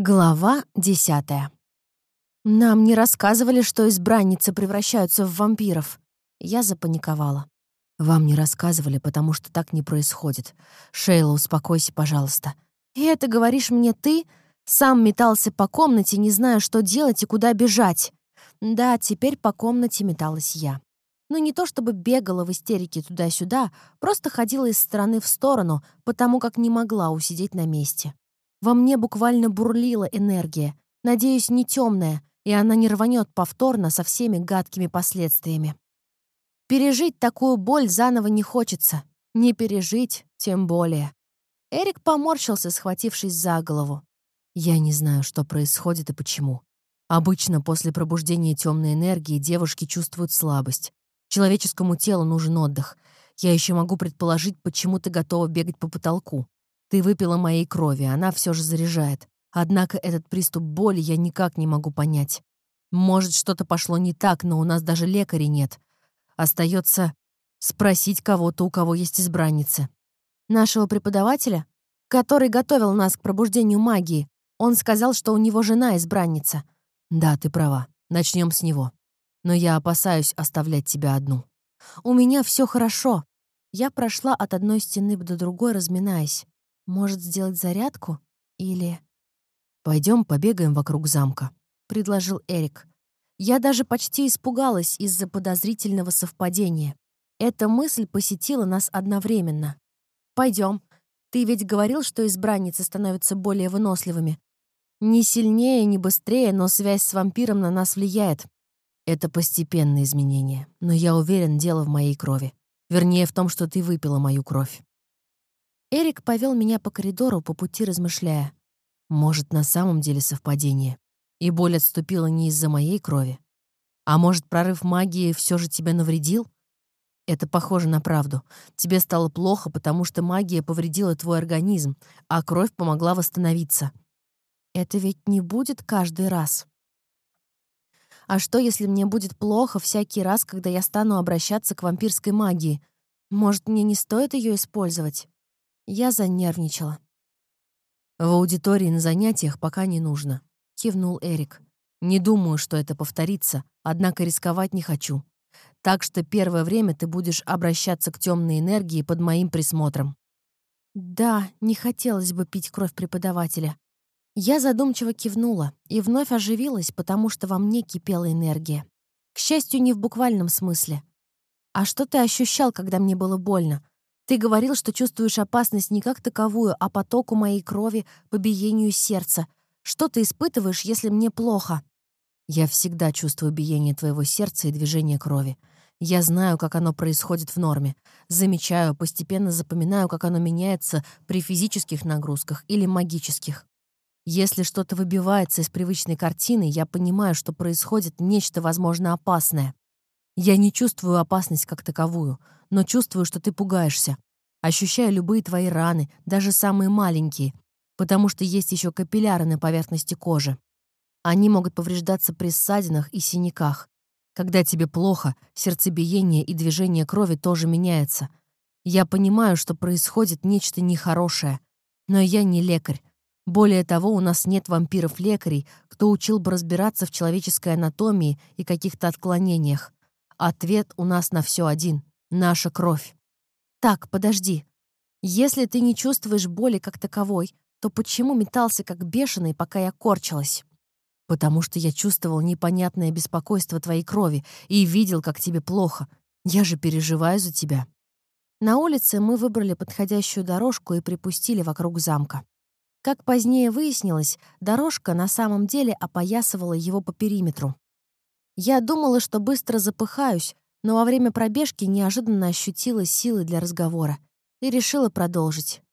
Глава 10. Нам не рассказывали, что избранницы превращаются в вампиров. Я запаниковала. Вам не рассказывали, потому что так не происходит. Шейла, успокойся, пожалуйста. И это говоришь мне ты? Сам метался по комнате, не зная, что делать и куда бежать. Да, теперь по комнате металась я. Но не то чтобы бегала в истерике туда-сюда, просто ходила из стороны в сторону, потому как не могла усидеть на месте. Во мне буквально бурлила энергия, надеюсь, не темная, и она не рванет повторно со всеми гадкими последствиями. Пережить такую боль заново не хочется. Не пережить, тем более. Эрик поморщился, схватившись за голову. Я не знаю, что происходит и почему. Обычно после пробуждения темной энергии девушки чувствуют слабость. Человеческому телу нужен отдых. Я еще могу предположить, почему ты готова бегать по потолку. Ты выпила моей крови, она все же заряжает. Однако этот приступ боли я никак не могу понять. Может, что-то пошло не так, но у нас даже лекарей нет. Остается спросить кого-то, у кого есть избранницы. Нашего преподавателя, который готовил нас к пробуждению магии, он сказал, что у него жена избранница. Да, ты права. Начнем с него. Но я опасаюсь оставлять тебя одну. У меня все хорошо. Я прошла от одной стены до другой, разминаясь. Может, сделать зарядку? Или... Пойдем побегаем вокруг замка, предложил Эрик. Я даже почти испугалась из-за подозрительного совпадения. Эта мысль посетила нас одновременно. Пойдем. Ты ведь говорил, что избранницы становятся более выносливыми. Не сильнее, не быстрее, но связь с вампиром на нас влияет. Это постепенное изменение, но я уверен, дело в моей крови. Вернее, в том, что ты выпила мою кровь. Эрик повел меня по коридору, по пути размышляя. Может, на самом деле совпадение. И боль отступила не из-за моей крови. А может, прорыв магии все же тебе навредил? Это похоже на правду. Тебе стало плохо, потому что магия повредила твой организм, а кровь помогла восстановиться. Это ведь не будет каждый раз. А что, если мне будет плохо всякий раз, когда я стану обращаться к вампирской магии? Может, мне не стоит ее использовать? Я занервничала. «В аудитории на занятиях пока не нужно», — кивнул Эрик. «Не думаю, что это повторится, однако рисковать не хочу. Так что первое время ты будешь обращаться к темной энергии под моим присмотром». Да, не хотелось бы пить кровь преподавателя. Я задумчиво кивнула и вновь оживилась, потому что во мне кипела энергия. К счастью, не в буквальном смысле. «А что ты ощущал, когда мне было больно? Ты говорил, что чувствуешь опасность не как таковую, а потоку моей крови, по биению сердца. Что ты испытываешь, если мне плохо?» «Я всегда чувствую биение твоего сердца и движение крови. Я знаю, как оно происходит в норме. Замечаю, постепенно запоминаю, как оно меняется при физических нагрузках или магических. Если что-то выбивается из привычной картины, я понимаю, что происходит нечто, возможно, опасное. Я не чувствую опасность как таковую, но чувствую, что ты пугаешься. Ощущаю любые твои раны, даже самые маленькие, потому что есть еще капилляры на поверхности кожи. Они могут повреждаться при ссадинах и синяках. Когда тебе плохо, сердцебиение и движение крови тоже меняется. Я понимаю, что происходит нечто нехорошее, но я не лекарь. Более того, у нас нет вампиров-лекарей, кто учил бы разбираться в человеческой анатомии и каких-то отклонениях. Ответ у нас на все один — наша кровь. Так, подожди. Если ты не чувствуешь боли как таковой, то почему метался как бешеный, пока я корчилась? Потому что я чувствовал непонятное беспокойство твоей крови и видел, как тебе плохо. Я же переживаю за тебя. На улице мы выбрали подходящую дорожку и припустили вокруг замка. Как позднее выяснилось, дорожка на самом деле опоясывала его по периметру. Я думала, что быстро запыхаюсь, но во время пробежки неожиданно ощутила силы для разговора и решила продолжить.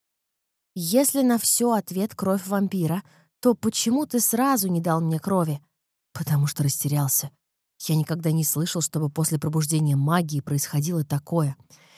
«Если на все ответ кровь вампира, то почему ты сразу не дал мне крови?» «Потому что растерялся. Я никогда не слышал, чтобы после пробуждения магии происходило такое.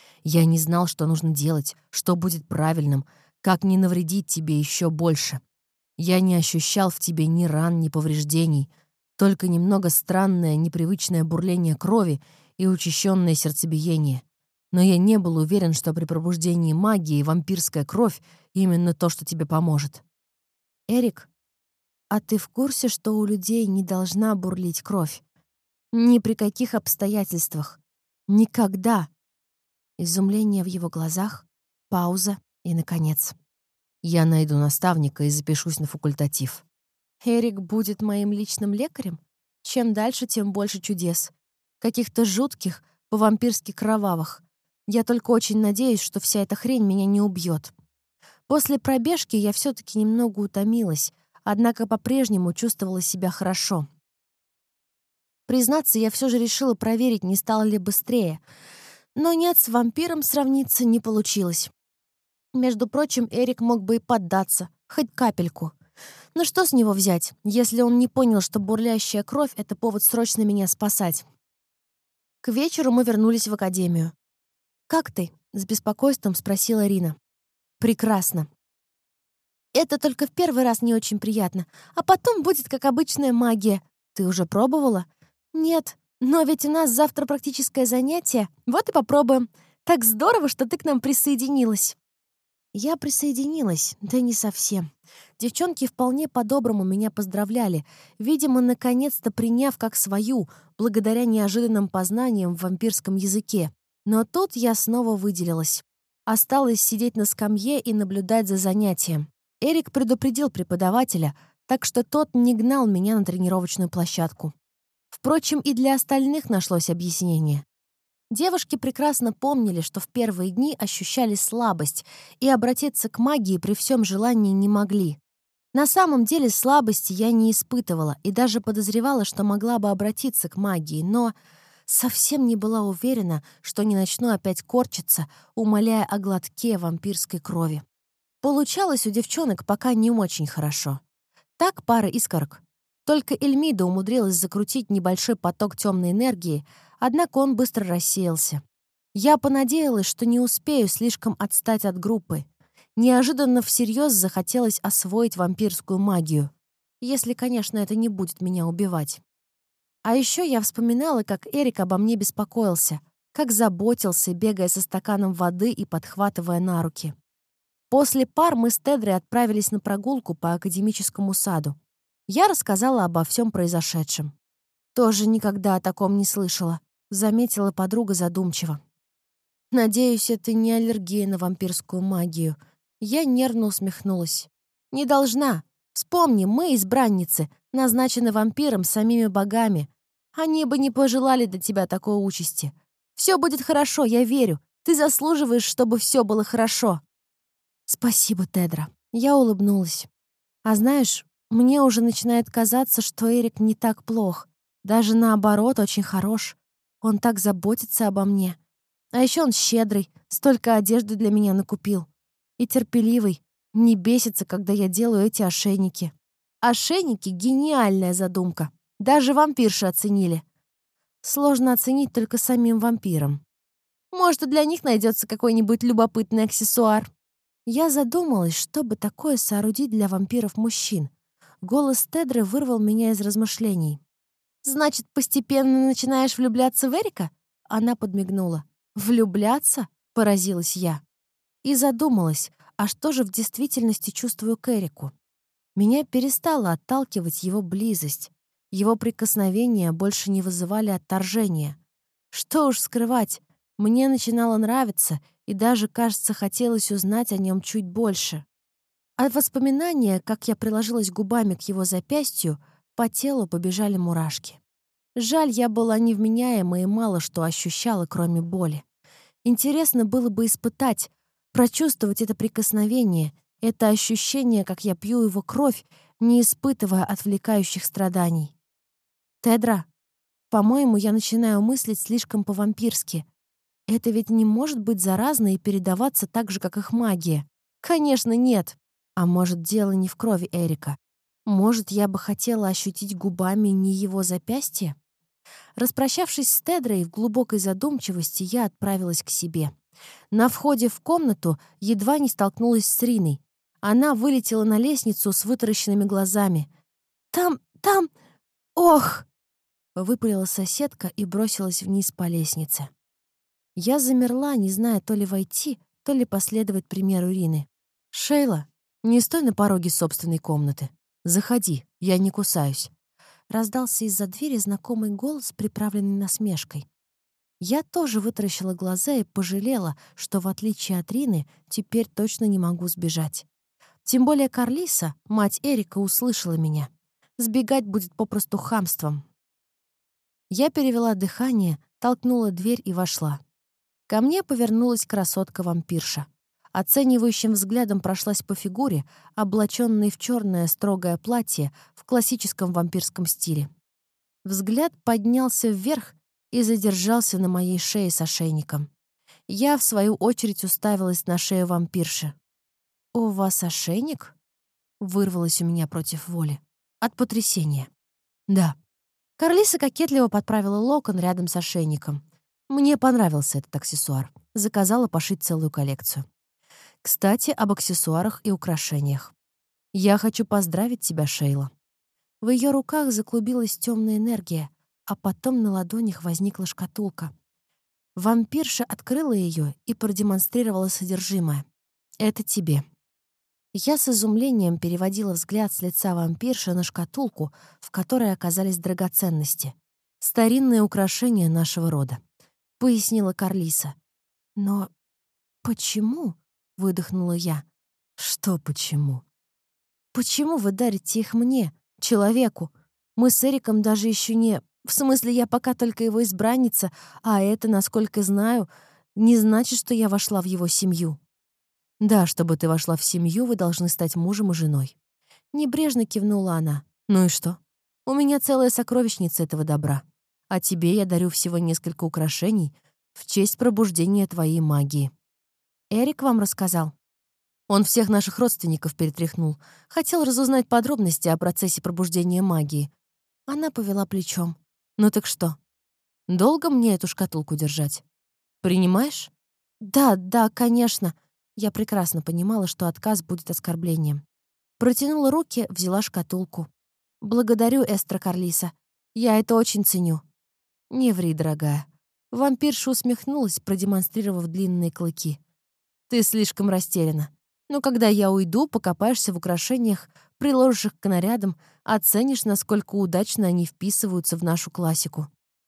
Я не знал, что нужно делать, что будет правильным, как не навредить тебе еще больше. Я не ощущал в тебе ни ран, ни повреждений, только немного странное, непривычное бурление крови и учащенное сердцебиение. Но я не был уверен, что при пробуждении магии вампирская кровь — именно то, что тебе поможет». «Эрик, «А ты в курсе, что у людей не должна бурлить кровь? Ни при каких обстоятельствах. Никогда!» Изумление в его глазах, пауза и, наконец. «Я найду наставника и запишусь на факультатив». «Эрик будет моим личным лекарем? Чем дальше, тем больше чудес. Каких-то жутких, по-вампирски кровавых. Я только очень надеюсь, что вся эта хрень меня не убьет. После пробежки я все-таки немного утомилась, однако по-прежнему чувствовала себя хорошо. Признаться, я все же решила проверить, не стало ли быстрее. Но нет, с вампиром сравниться не получилось. Между прочим, Эрик мог бы и поддаться, хоть капельку. Но что с него взять, если он не понял, что бурлящая кровь — это повод срочно меня спасать? К вечеру мы вернулись в академию. «Как ты?» — с беспокойством спросила Рина. «Прекрасно. Это только в первый раз не очень приятно, а потом будет как обычная магия. Ты уже пробовала?» «Нет, но ведь у нас завтра практическое занятие. Вот и попробуем. Так здорово, что ты к нам присоединилась». Я присоединилась, да не совсем. Девчонки вполне по-доброму меня поздравляли, видимо, наконец-то приняв как свою, благодаря неожиданным познаниям в вампирском языке. Но тут я снова выделилась. Осталось сидеть на скамье и наблюдать за занятием. Эрик предупредил преподавателя, так что тот не гнал меня на тренировочную площадку. Впрочем, и для остальных нашлось объяснение. Девушки прекрасно помнили, что в первые дни ощущали слабость и обратиться к магии при всем желании не могли. На самом деле слабости я не испытывала и даже подозревала, что могла бы обратиться к магии, но совсем не была уверена, что не начну опять корчиться, умоляя о глотке вампирской крови. Получалось у девчонок пока не очень хорошо. Так пара искорок. Только Эльмида умудрилась закрутить небольшой поток темной энергии, однако он быстро рассеялся. Я понадеялась, что не успею слишком отстать от группы. Неожиданно всерьез захотелось освоить вампирскую магию. Если, конечно, это не будет меня убивать. А еще я вспоминала, как Эрик обо мне беспокоился, как заботился, бегая со стаканом воды и подхватывая на руки. После пар мы с Тедрой отправились на прогулку по академическому саду. Я рассказала обо всем произошедшем. «Тоже никогда о таком не слышала», — заметила подруга задумчиво. «Надеюсь, это не аллергия на вампирскую магию». Я нервно усмехнулась. «Не должна. Вспомни, мы, избранницы, назначены вампиром самими богами. Они бы не пожелали для тебя такой участи. Все будет хорошо, я верю. Ты заслуживаешь, чтобы все было хорошо». «Спасибо, Тедра». Я улыбнулась. «А знаешь, мне уже начинает казаться, что Эрик не так плох. Даже наоборот, очень хорош. Он так заботится обо мне. А еще он щедрый, столько одежды для меня накупил. И терпеливый, не бесится, когда я делаю эти ошейники. Ошейники — гениальная задумка. Даже вампирши оценили. Сложно оценить только самим вампирам. Может, и для них найдется какой-нибудь любопытный аксессуар». Я задумалась, что бы такое соорудить для вампиров-мужчин. Голос Тедры вырвал меня из размышлений. «Значит, постепенно начинаешь влюбляться в Эрика?» Она подмигнула. «Влюбляться?» — поразилась я. И задумалась, а что же в действительности чувствую к Эрику? Меня перестала отталкивать его близость. Его прикосновения больше не вызывали отторжения. Что уж скрывать, мне начинало нравиться, и даже, кажется, хотелось узнать о нем чуть больше. От воспоминания, как я приложилась губами к его запястью, по телу побежали мурашки. Жаль, я была невменяема и мало что ощущала, кроме боли. Интересно было бы испытать, прочувствовать это прикосновение, это ощущение, как я пью его кровь, не испытывая отвлекающих страданий. «Тедра, по-моему, я начинаю мыслить слишком по-вампирски. Это ведь не может быть заразно и передаваться так же, как их магия. Конечно, нет. А может, дело не в крови Эрика? Может, я бы хотела ощутить губами не его запястье?» Распрощавшись с Тедрой в глубокой задумчивости, я отправилась к себе. На входе в комнату едва не столкнулась с Риной. Она вылетела на лестницу с вытаращенными глазами. Там... Ох!» — выпалила соседка и бросилась вниз по лестнице. Я замерла, не зная то ли войти, то ли последовать примеру Рины. «Шейла, не стой на пороге собственной комнаты». «Заходи, я не кусаюсь». Раздался из-за двери знакомый голос, приправленный насмешкой. Я тоже вытаращила глаза и пожалела, что, в отличие от Рины, теперь точно не могу сбежать. Тем более Карлиса, мать Эрика, услышала меня. Сбегать будет попросту хамством. Я перевела дыхание, толкнула дверь и вошла. Ко мне повернулась красотка-вампирша. Оценивающим взглядом прошлась по фигуре, облаченной в черное строгое платье в классическом вампирском стиле. Взгляд поднялся вверх и задержался на моей шее с ошейником. Я, в свою очередь, уставилась на шею вампирши. «У вас ошейник?» — вырвалось у меня против воли. От потрясения. «Да». Карлиса кокетливо подправила локон рядом с ошейником. Мне понравился этот аксессуар. Заказала пошить целую коллекцию. Кстати, об аксессуарах и украшениях. Я хочу поздравить тебя, Шейла. В ее руках заклубилась темная энергия, а потом на ладонях возникла шкатулка. Вампирша открыла ее и продемонстрировала содержимое. «Это тебе». Я с изумлением переводила взгляд с лица вампирши на шкатулку, в которой оказались драгоценности. «Старинные украшения нашего рода», — пояснила Карлиса. «Но почему?» — выдохнула я. «Что почему?» «Почему вы дарите их мне, человеку? Мы с Эриком даже еще не... В смысле, я пока только его избранница, а это, насколько знаю, не значит, что я вошла в его семью». «Да, чтобы ты вошла в семью, вы должны стать мужем и женой». Небрежно кивнула она. «Ну и что? У меня целая сокровищница этого добра. А тебе я дарю всего несколько украшений в честь пробуждения твоей магии». «Эрик вам рассказал?» Он всех наших родственников перетряхнул. Хотел разузнать подробности о процессе пробуждения магии. Она повела плечом. «Ну так что? Долго мне эту шкатулку держать? Принимаешь?» «Да, да, конечно». Я прекрасно понимала, что отказ будет оскорблением. Протянула руки, взяла шкатулку. «Благодарю, Эстра Карлиса. Я это очень ценю». «Не ври, дорогая». Вампирша усмехнулась, продемонстрировав длинные клыки. «Ты слишком растеряна. Но когда я уйду, покопаешься в украшениях, приложишь их к нарядам, оценишь, насколько удачно они вписываются в нашу классику».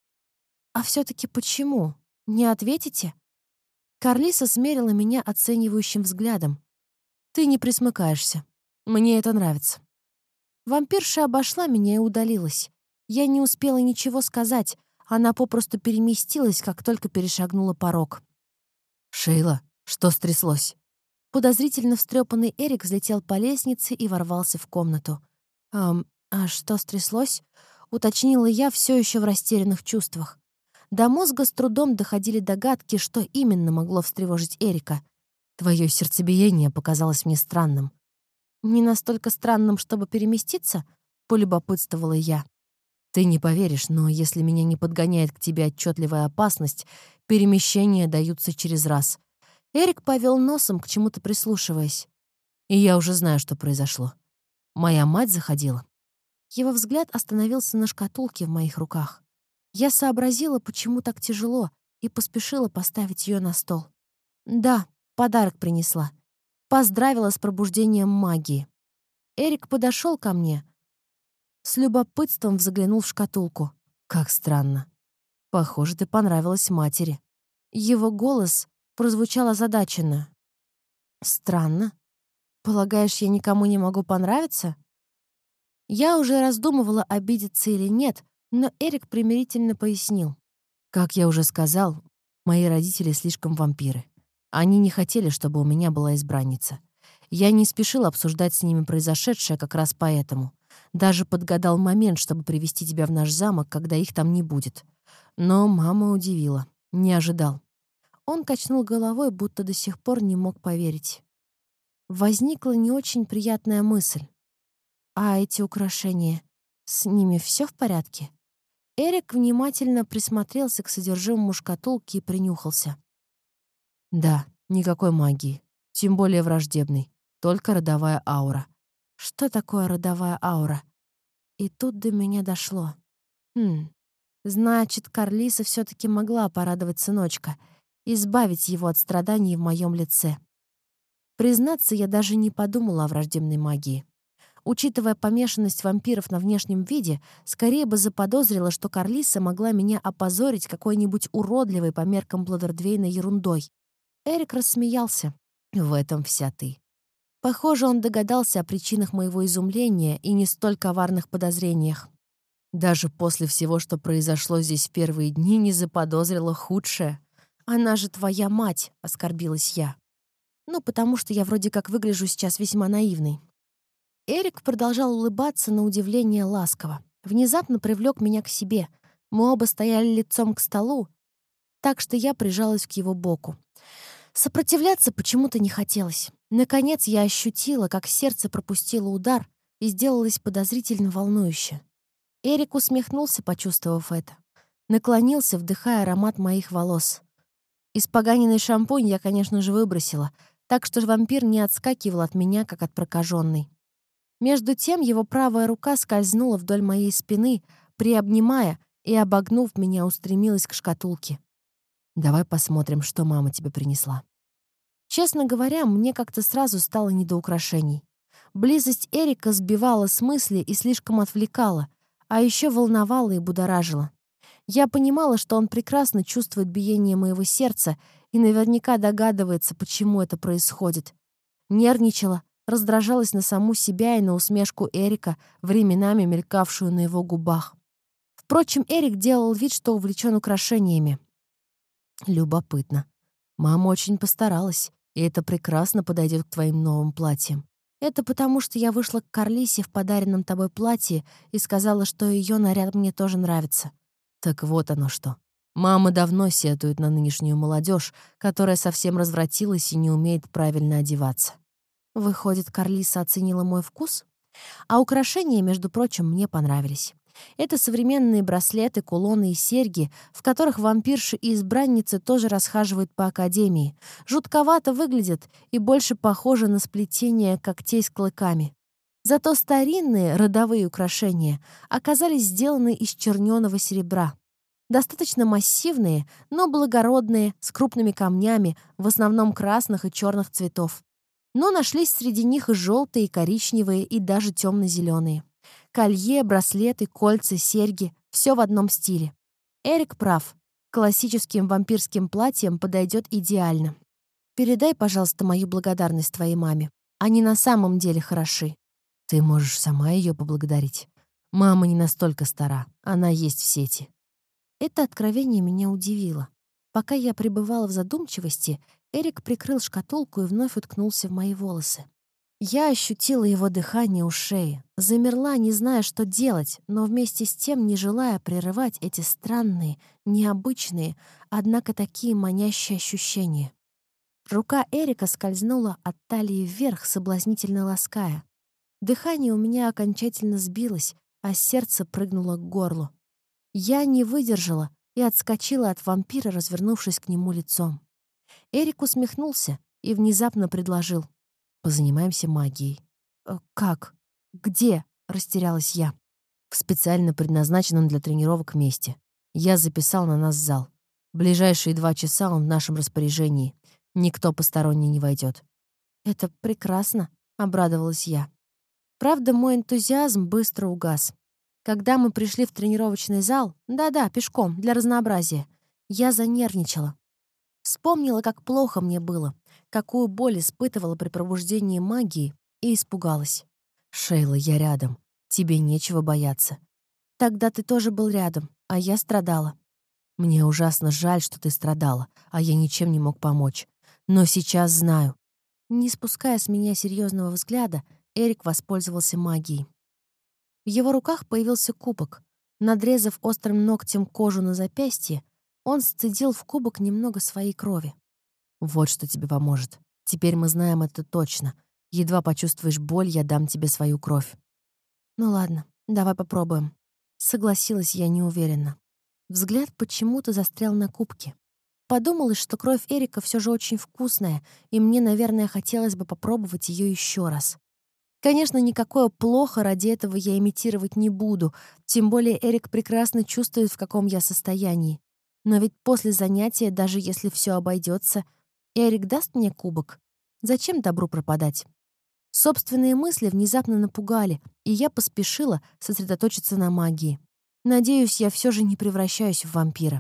«А все-таки почему? Не ответите?» Карлиса смерила меня оценивающим взглядом. «Ты не присмыкаешься. Мне это нравится». Вампирша обошла меня и удалилась. Я не успела ничего сказать. Она попросту переместилась, как только перешагнула порог. «Шейла, что стряслось?» Подозрительно встрепанный Эрик взлетел по лестнице и ворвался в комнату. А что стряслось?» — уточнила я, все еще в растерянных чувствах. До мозга с трудом доходили догадки, что именно могло встревожить Эрика. «Твое сердцебиение показалось мне странным». «Не настолько странным, чтобы переместиться?» — полюбопытствовала я. «Ты не поверишь, но если меня не подгоняет к тебе отчетливая опасность, перемещения даются через раз». Эрик повел носом, к чему-то прислушиваясь. «И я уже знаю, что произошло. Моя мать заходила». Его взгляд остановился на шкатулке в моих руках. Я сообразила, почему так тяжело, и поспешила поставить ее на стол. «Да, подарок принесла. Поздравила с пробуждением магии». Эрик подошел ко мне, с любопытством заглянул в шкатулку. «Как странно. Похоже, ты понравилась матери». Его голос прозвучал озадаченно. «Странно. Полагаешь, я никому не могу понравиться?» Я уже раздумывала, обидеться или нет, но Эрик примирительно пояснил. «Как я уже сказал, мои родители слишком вампиры. Они не хотели, чтобы у меня была избранница. Я не спешил обсуждать с ними произошедшее как раз поэтому. Даже подгадал момент, чтобы привести тебя в наш замок, когда их там не будет. Но мама удивила. Не ожидал». Он качнул головой, будто до сих пор не мог поверить. Возникла не очень приятная мысль. «А эти украшения, с ними все в порядке?» Эрик внимательно присмотрелся к содержимому шкатулки и принюхался. «Да, никакой магии, тем более враждебной, только родовая аура». «Что такое родовая аура?» И тут до меня дошло. Значит, Карлиса все-таки могла порадовать сыночка, избавить его от страданий в моем лице. Признаться, я даже не подумала о враждебной магии. Учитывая помешанность вампиров на внешнем виде, скорее бы заподозрила, что Карлиса могла меня опозорить какой-нибудь уродливой по меркам Бладердвейна ерундой. Эрик рассмеялся. «В этом вся ты». Похоже, он догадался о причинах моего изумления и не столь коварных подозрениях. Даже после всего, что произошло здесь в первые дни, не заподозрила худшее. «Она же твоя мать», — оскорбилась я. «Ну, потому что я вроде как выгляжу сейчас весьма наивной». Эрик продолжал улыбаться на удивление ласково. Внезапно привлек меня к себе. Мы оба стояли лицом к столу, так что я прижалась к его боку. Сопротивляться почему-то не хотелось. Наконец я ощутила, как сердце пропустило удар и сделалось подозрительно волнующе. Эрик усмехнулся, почувствовав это. Наклонился, вдыхая аромат моих волос. Испоганенный шампунь я, конечно же, выбросила, так что вампир не отскакивал от меня, как от прокаженной. Между тем его правая рука скользнула вдоль моей спины, приобнимая и, обогнув меня, устремилась к шкатулке. «Давай посмотрим, что мама тебе принесла». Честно говоря, мне как-то сразу стало не до украшений. Близость Эрика сбивала с мысли и слишком отвлекала, а еще волновала и будоражила. Я понимала, что он прекрасно чувствует биение моего сердца и наверняка догадывается, почему это происходит. Нервничала, раздражалась на саму себя и на усмешку Эрика, временами мелькавшую на его губах. Впрочем, Эрик делал вид, что увлечен украшениями. Любопытно. Мама очень постаралась, и это прекрасно подойдет к твоим новым платьям. Это потому, что я вышла к Карлисе в подаренном тобой платье и сказала, что ее наряд мне тоже нравится. Так вот оно что. Мама давно сетует на нынешнюю молодежь, которая совсем развратилась и не умеет правильно одеваться. Выходит, Карлиса оценила мой вкус? А украшения, между прочим, мне понравились. Это современные браслеты, кулоны и серьги, в которых вампирши и избранницы тоже расхаживают по академии. Жутковато выглядят и больше похожи на сплетение когтей с клыками. Зато старинные родовые украшения оказались сделаны из черненого серебра. Достаточно массивные, но благородные, с крупными камнями, в основном красных и черных цветов. Но нашлись среди них и желтые, и коричневые, и даже темно-зеленые. Колье, браслеты, кольца, серьги — все в одном стиле. Эрик прав. Классическим вампирским платьем подойдет идеально. Передай, пожалуйста, мою благодарность твоей маме. Они на самом деле хороши. Ты можешь сама ее поблагодарить. Мама не настолько стара, она есть в сети. Это откровение меня удивило. Пока я пребывала в задумчивости, Эрик прикрыл шкатулку и вновь уткнулся в мои волосы. Я ощутила его дыхание у шеи, замерла, не зная, что делать, но вместе с тем не желая прерывать эти странные, необычные, однако такие манящие ощущения. Рука Эрика скользнула от талии вверх, соблазнительно лаская. Дыхание у меня окончательно сбилось, а сердце прыгнуло к горлу. Я не выдержала и отскочила от вампира, развернувшись к нему лицом. Эрик усмехнулся и внезапно предложил: «Позанимаемся магией». «Как? Где?» — растерялась я. «В специально предназначенном для тренировок месте. Я записал на нас зал. Ближайшие 2 часа он в нашем распоряжении. Никто посторонний не войдет». «Это прекрасно», — обрадовалась я. Правда, мой энтузиазм быстро угас. Когда мы пришли в тренировочный зал, да-да, пешком, для разнообразия, я занервничала. Вспомнила, как плохо мне было, какую боль испытывала при пробуждении магии, и испугалась. «Шейла, я рядом. Тебе нечего бояться». «Тогда ты тоже был рядом, а я страдала». «Мне ужасно жаль, что ты страдала, а я ничем не мог помочь. Но сейчас знаю». Не спуская с меня серьезного взгляда, Эрик воспользовался магией. В его руках появился кубок. Надрезав острым ногтем кожу на запястье, он сцедил в кубок немного своей крови. «Вот что тебе поможет. Теперь мы знаем это точно. Едва почувствуешь боль, я дам тебе свою кровь». «Ну ладно, давай попробуем». Согласилась я неуверенно. Взгляд почему-то застрял на кубке. Подумалось, что кровь Эрика все же очень вкусная, и мне, наверное, хотелось бы попробовать ее еще раз. Конечно, никакое плохо ради этого я имитировать не буду, тем более Эрик прекрасно чувствует, в каком я состоянии. Но ведь после занятия, даже если все обойдется, Эрик даст мне кубок. Зачем добру пропадать? Собственные мысли внезапно напугали, и я поспешила сосредоточиться на магии. Надеюсь, я все же не превращаюсь в вампира.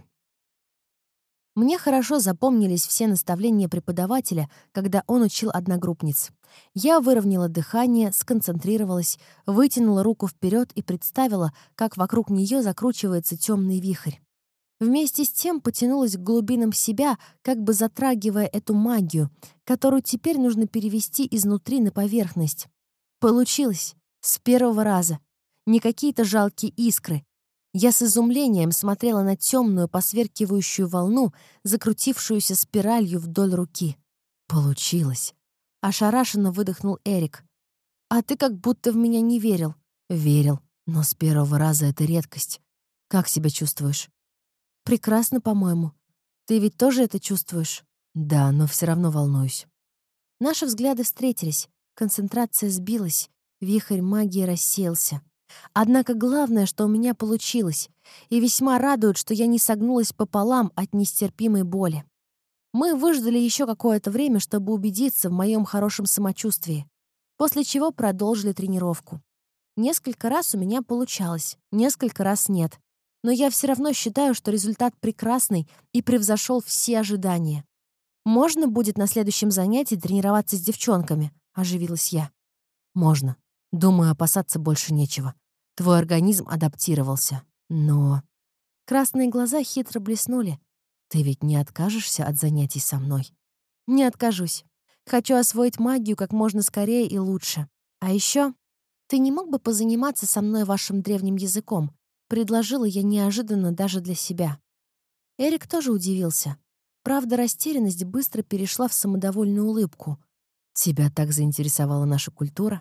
Мне хорошо запомнились все наставления преподавателя, когда он учил одногруппниц. Я выровняла дыхание, сконцентрировалась, вытянула руку вперед и представила, как вокруг нее закручивается темный вихрь. Вместе с тем потянулась к глубинам себя, как бы затрагивая эту магию, которую теперь нужно перевести изнутри на поверхность. Получилось. С первого раза. Не какие-то жалкие искры. Я с изумлением смотрела на темную, посверкивающую волну, закрутившуюся спиралью вдоль руки. Получилось. Ошарашенно выдохнул Эрик. «А ты как будто в меня не верил». «Верил. Но с первого раза это редкость. Как себя чувствуешь?» «Прекрасно, по-моему. Ты ведь тоже это чувствуешь?» «Да, но все равно волнуюсь». Наши взгляды встретились, концентрация сбилась, вихрь магии рассеялся. Однако главное, что у меня получилось, и весьма радует, что я не согнулась пополам от нестерпимой боли. Мы выждали еще какое-то время, чтобы убедиться в моем хорошем самочувствии, после чего продолжили тренировку. Несколько раз у меня получалось, несколько раз нет. Но я все равно считаю, что результат прекрасный и превзошел все ожидания. «Можно будет на следующем занятии тренироваться с девчонками?» — оживилась я. «Можно. Думаю, опасаться больше нечего. Твой организм адаптировался. Но...» Красные глаза хитро блеснули. «Ты ведь не откажешься от занятий со мной?» «Не откажусь. Хочу освоить магию как можно скорее и лучше. А еще ты не мог бы позаниматься со мной вашим древним языком?» — предложила я неожиданно даже для себя. Эрик тоже удивился. Правда, растерянность быстро перешла в самодовольную улыбку. «Тебя так заинтересовала наша культура?»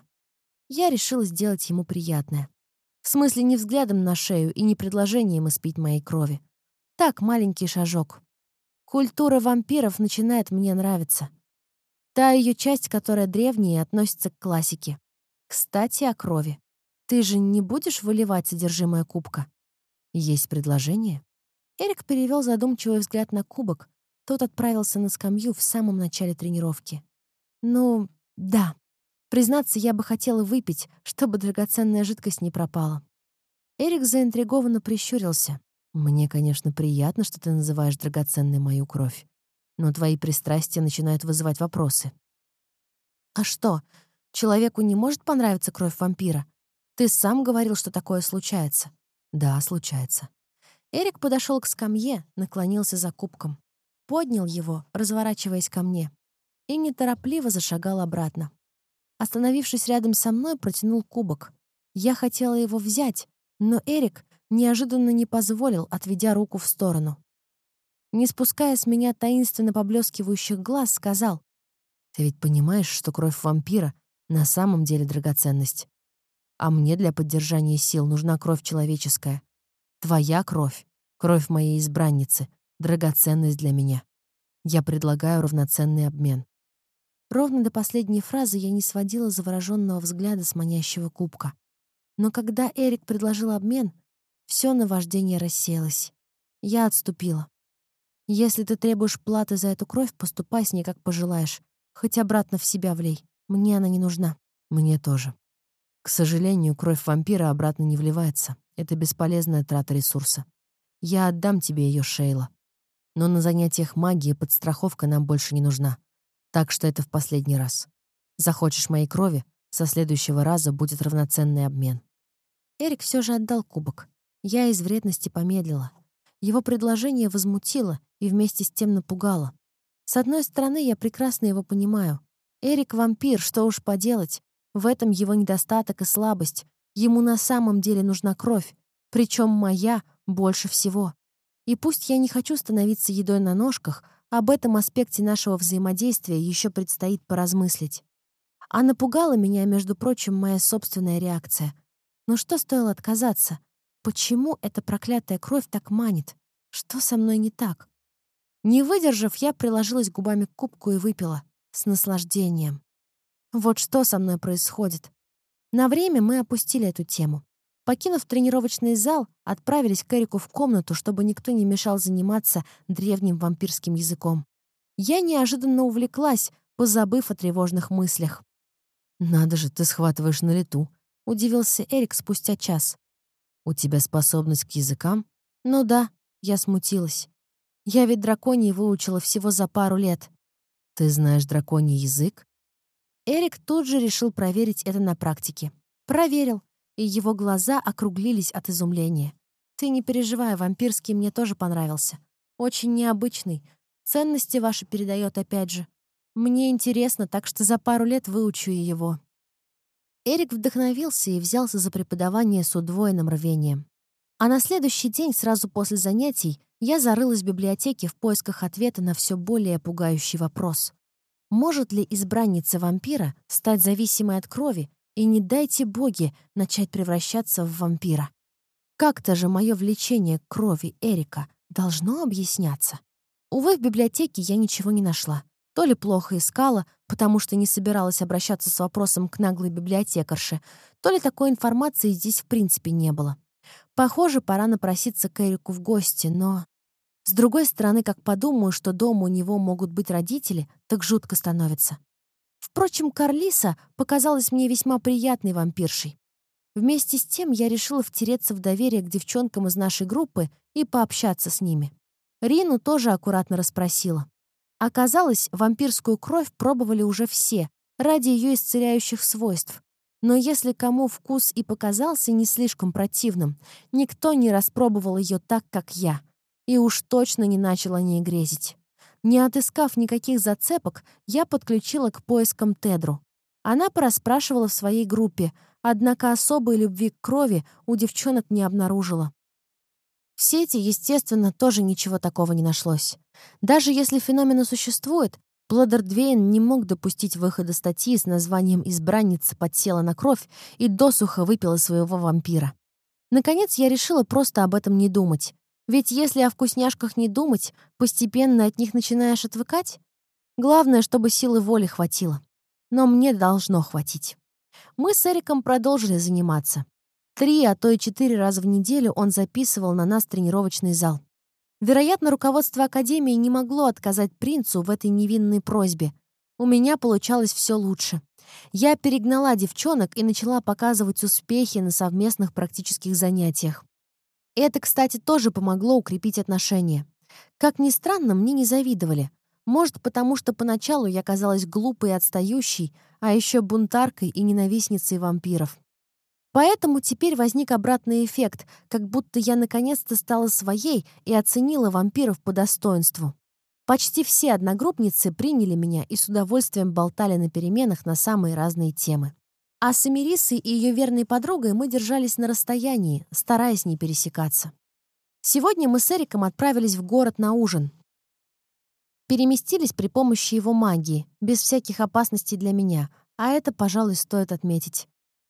Я решила сделать ему приятное. В смысле, не взглядом на шею и не предложением испить моей крови. Так, маленький шажок. Культура вампиров начинает мне нравиться. Та ее часть, которая древняя и относится к классике. Кстати, о крови. Ты же не будешь выливать содержимое кубка? Есть предложение? Эрик перевел задумчивый взгляд на кубок. Тот отправился на скамью в самом начале тренировки. Ну, да. Признаться, я бы хотела выпить, чтобы драгоценная жидкость не пропала. Эрик заинтригованно прищурился. «Мне, конечно, приятно, что ты называешь драгоценной мою кровь. Но твои пристрастия начинают вызывать вопросы». «А что, человеку не может понравиться кровь вампира? Ты сам говорил, что такое случается». «Да, случается». Эрик подошел к скамье, наклонился за кубком. Поднял его, разворачиваясь ко мне, и неторопливо зашагал обратно. Остановившись рядом со мной, протянул кубок. Я хотела его взять, но Эрик неожиданно не позволил, отведя руку в сторону. Не спуская с меня таинственно поблескивающих глаз, сказал: «Ты ведь понимаешь, что кровь вампира на самом деле драгоценность? А мне для поддержания сил нужна кровь человеческая. Твоя кровь, кровь моей избранницы, драгоценность для меня. Я предлагаю равноценный обмен». Ровно до последней фразы я не сводила завороженного взгляда с манящего кубка. Но когда Эрик предложил обмен, все наваждение рассеялось. Я отступила. «Если ты требуешь платы за эту кровь, поступай с ней, как пожелаешь. Хоть обратно в себя влей. Мне она не нужна». «Мне тоже. К сожалению, кровь вампира обратно не вливается. Это бесполезная трата ресурса. Я отдам тебе ее, Шейла. Но на занятиях магии подстраховка нам больше не нужна. Так что это в последний раз. Захочешь моей крови, со следующего раза будет равноценный обмен». Эрик все же отдал кубок. Я из вредности помедлила. Его предложение возмутило и вместе с тем напугало. С одной стороны, я прекрасно его понимаю. Эрик — вампир, что уж поделать. В этом его недостаток и слабость. Ему на самом деле нужна кровь, причем моя больше всего. И пусть я не хочу становиться едой на ножках, об этом аспекте нашего взаимодействия еще предстоит поразмыслить. А напугала меня, между прочим, моя собственная реакция. Но что стоило отказаться? Почему эта проклятая кровь так манит? Что со мной не так? Не выдержав, я приложилась губами к кубку и выпила. С наслаждением. Вот что со мной происходит. На время мы опустили эту тему. Покинув тренировочный зал, отправились к Эрику в комнату, чтобы никто не мешал заниматься древним вампирским языком. Я неожиданно увлеклась, позабыв о тревожных мыслях. «Надо же, ты схватываешь на лету», — удивился Эрик спустя час. «У тебя способность к языкам?» «Ну да», — я смутилась. «Я ведь драконий выучила всего за пару лет». «Ты знаешь драконий язык?» Эрик тут же решил проверить это на практике. Проверил, и его глаза округлились от изумления. «Ты не переживай, вампирский мне тоже понравился. Очень необычный. Ценности ваши передает опять же. Мне интересно, так что за пару лет выучу и его». Эрик вдохновился и взялся за преподавание с удвоенным рвением. А на следующий день, сразу после занятий, я зарылась в библиотеке в поисках ответа на все более пугающий вопрос. Может ли избранница вампира стать зависимой от крови и, не дайте боги, начать превращаться в вампира? Как-то же мое влечение к крови Эрика должно объясняться. Увы, в библиотеке я ничего не нашла. То ли плохо искала, потому что не собиралась обращаться с вопросом к наглой библиотекарше, то ли такой информации здесь в принципе не было. Похоже, пора напроситься к Эрику в гости, но... С другой стороны, как подумаю, что дома у него могут быть родители, так жутко становится. Впрочем, Карлиса показалась мне весьма приятной вампиршей. Вместе с тем я решила втереться в доверие к девчонкам из нашей группы и пообщаться с ними. Рину тоже аккуратно расспросила. Оказалось, вампирскую кровь пробовали уже все, ради ее исцеляющих свойств. Но если кому вкус и показался не слишком противным, никто не распробовал ее так, как я. И уж точно не начал о ней грезить. Не отыскав никаких зацепок, я подключила к поискам Тедру. Она порасспрашивала в своей группе, однако особой любви к крови у девчонок не обнаружила. В сети, естественно, тоже ничего такого не нашлось. Даже если феномен и существует, Блодердвейн не мог допустить выхода статьи с названием «Избранница подсела на кровь и досуха выпила своего вампира». Наконец, я решила просто об этом не думать. Ведь если о вкусняшках не думать, постепенно от них начинаешь отвыкать. Главное, чтобы силы воли хватило. Но мне должно хватить. Мы с Эриком продолжили заниматься. 3, а то и 4 раза в неделю он записывал на нас тренировочный зал. Вероятно, руководство Академии не могло отказать принцу в этой невинной просьбе. У меня получалось все лучше. Я перегнала девчонок и начала показывать успехи на совместных практических занятиях. Это, кстати, тоже помогло укрепить отношения. Как ни странно, мне не завидовали. Может, потому что поначалу я казалась глупой и отстающей, а еще бунтаркой и ненавистницей вампиров. Поэтому теперь возник обратный эффект, как будто я наконец-то стала своей и оценила вампиров по достоинству. Почти все одногруппницы приняли меня и с удовольствием болтали на переменах на самые разные темы. А с Эмирисой и ее верной подругой мы держались на расстоянии, стараясь не пересекаться. Сегодня мы с Эриком отправились в город на ужин. Переместились при помощи его магии, без всяких опасностей для меня, а это, пожалуй, стоит отметить.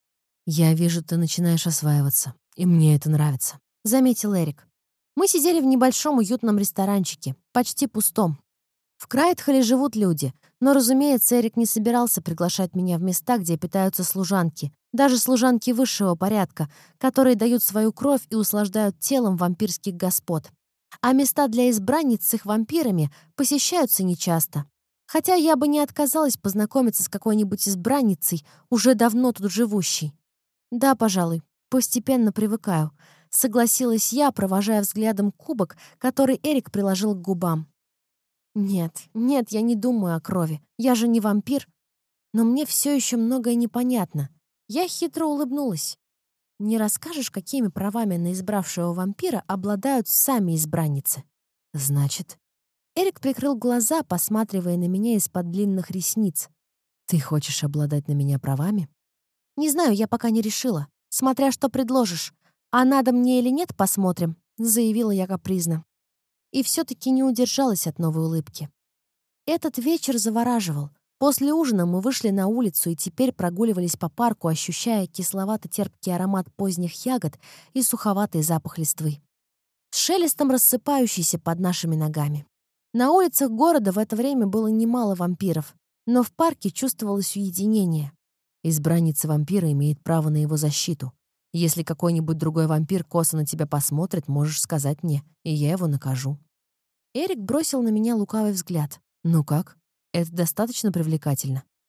«Я вижу, ты начинаешь осваиваться, и мне это нравится», — заметил Эрик. Мы сидели в небольшом уютном ресторанчике, почти пустом. В Крайтхолле живут люди, но, разумеется, Эрик не собирался приглашать меня в места, где питаются служанки, даже служанки высшего порядка, которые дают свою кровь и услаждают телом вампирских господ. А места для избранниц с их вампирами посещаются нечасто. Хотя я бы не отказалась познакомиться с какой-нибудь избранницей, уже давно тут живущей. «Да, пожалуй, постепенно привыкаю», — согласилась я, провожая взглядом кубок, который Эрик приложил к губам. «Нет, нет, я не думаю о крови. Я же не вампир. Но мне все еще многое непонятно». Я хитро улыбнулась. «Не расскажешь, какими правами на избравшего вампира обладают сами избранницы?» «Значит...» Эрик прикрыл глаза, посматривая на меня из-под длинных ресниц. «Ты хочешь обладать на меня правами?» «Не знаю, я пока не решила. Смотря что предложишь. А надо мне или нет, посмотрим», — заявила я капризно. И все-таки не удержалась от новой улыбки. Этот вечер завораживал. После ужина мы вышли на улицу и теперь прогуливались по парку, ощущая кисловато-терпкий аромат поздних ягод и суховатый запах листвы, с шелестом рассыпающийся под нашими ногами. На улицах города в это время было немало вампиров, но в парке чувствовалось уединение. Избранница вампира имеет право на его защиту. Если какой-нибудь другой вампир косо на тебя посмотрит, можешь сказать мне, и я его накажу». Эрик бросил на меня лукавый взгляд. «Ну как? Это достаточно привлекательно?»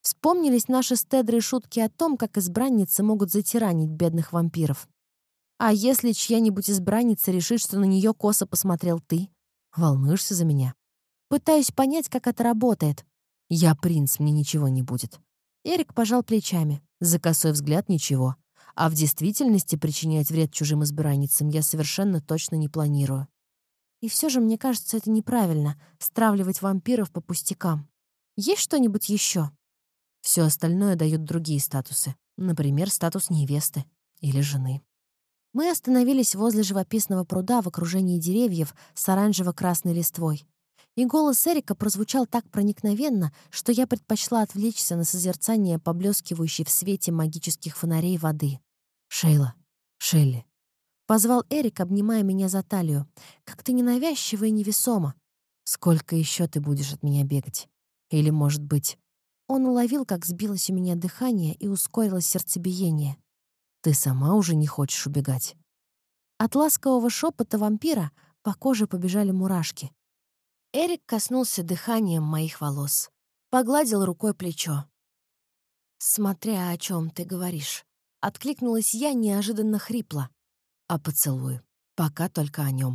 Вспомнились наши с Тедрой шутки о том, как избранницы могут затиранить бедных вампиров. А если чья-нибудь избранница решит, что на нее косо посмотрел ты? Волнуешься за меня? Пытаюсь понять, как это работает. Я принц, мне ничего не будет. Эрик пожал плечами. За косой взгляд ничего. А в действительности причинять вред чужим избранницам я совершенно точно не планирую. И все же, мне кажется, это неправильно — стравливать вампиров по пустякам. Есть что-нибудь еще? Все остальное дают другие статусы. Например, статус невесты или жены. Мы остановились возле живописного пруда в окружении деревьев с оранжево-красной листвой. И голос Эрика прозвучал так проникновенно, что я предпочла отвлечься на созерцание поблескивающей в свете магических фонарей воды. «Шейла, Шелли», — позвал Эрик, обнимая меня за талию. «Как ты ненавязчиво и невесомо. Сколько еще ты будешь от меня бегать? Или, может быть...» Он уловил, как сбилось у меня дыхание и ускорилось сердцебиение. «Ты сама уже не хочешь убегать?» От ласкового шепота вампира по коже побежали мурашки. Эрик коснулся дыханием моих волос, погладил рукой плечо. «Смотря о чем ты говоришь», — откликнулась я неожиданно хрипло. «А поцелуй. Пока только о нем».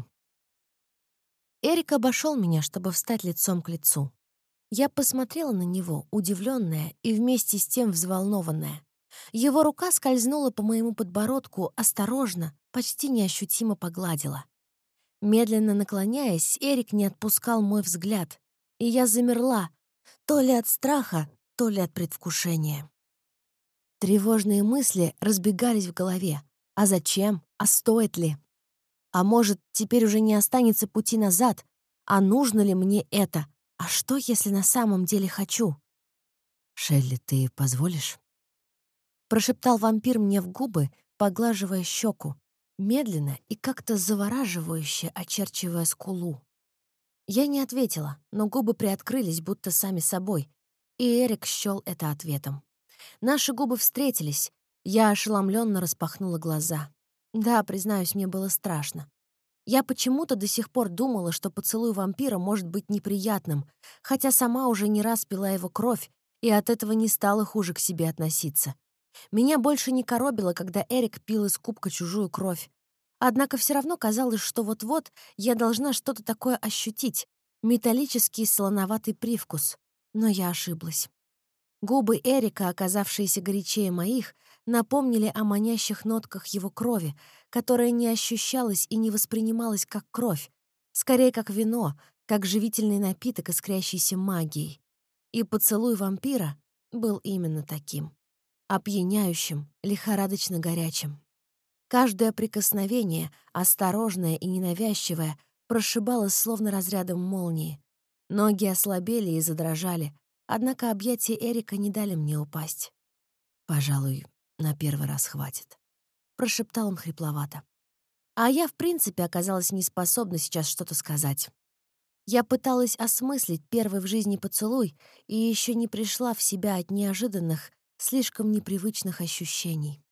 Эрик обошел меня, чтобы встать лицом к лицу. Я посмотрела на него, удивленная и вместе с тем взволнованная. Его рука скользнула по моему подбородку, осторожно, почти неощутимо погладила. Медленно наклоняясь, Эрик не отпускал мой взгляд, и я замерла, то ли от страха, то ли от предвкушения. Тревожные мысли разбегались в голове. А зачем? А стоит ли? А может, теперь уже не останется пути назад? А нужно ли мне это? А что, если на самом деле хочу? «Шелли, ты позволишь?» Прошептал вампир мне в губы, поглаживая щеку, медленно и как-то завораживающе очерчивая скулу. Я не ответила, но губы приоткрылись, будто сами собой, и Эрик счёл это ответом. Наши губы встретились. Я ошеломленно распахнула глаза. Да, признаюсь, мне было страшно. Я почему-то до сих пор думала, что поцелуй вампира может быть неприятным, хотя сама уже не раз пила его кровь, и от этого не стала хуже к себе относиться. Меня больше не коробило, когда Эрик пил из кубка чужую кровь. Однако все равно казалось, что вот-вот я должна что-то такое ощутить, металлический солоноватый привкус. Но я ошиблась. Губы Эрика, оказавшиеся горячее моих, напомнили о манящих нотках его крови, которая не ощущалась и не воспринималась как кровь, скорее как вино, как живительный напиток, искрящийся магией. И поцелуй вампира был именно таким. Опьяняющим, лихорадочно горячим. Каждое прикосновение, осторожное и ненавязчивое, прошибало словно разрядом молнии. Ноги ослабели и задрожали, однако объятия Эрика не дали мне упасть. «Пожалуй, на первый раз хватит», — прошептал он хрипловато. А я, в принципе, оказалась неспособна сейчас что-то сказать. Я пыталась осмыслить первый в жизни поцелуй и еще не пришла в себя от неожиданных, слишком непривычных ощущений.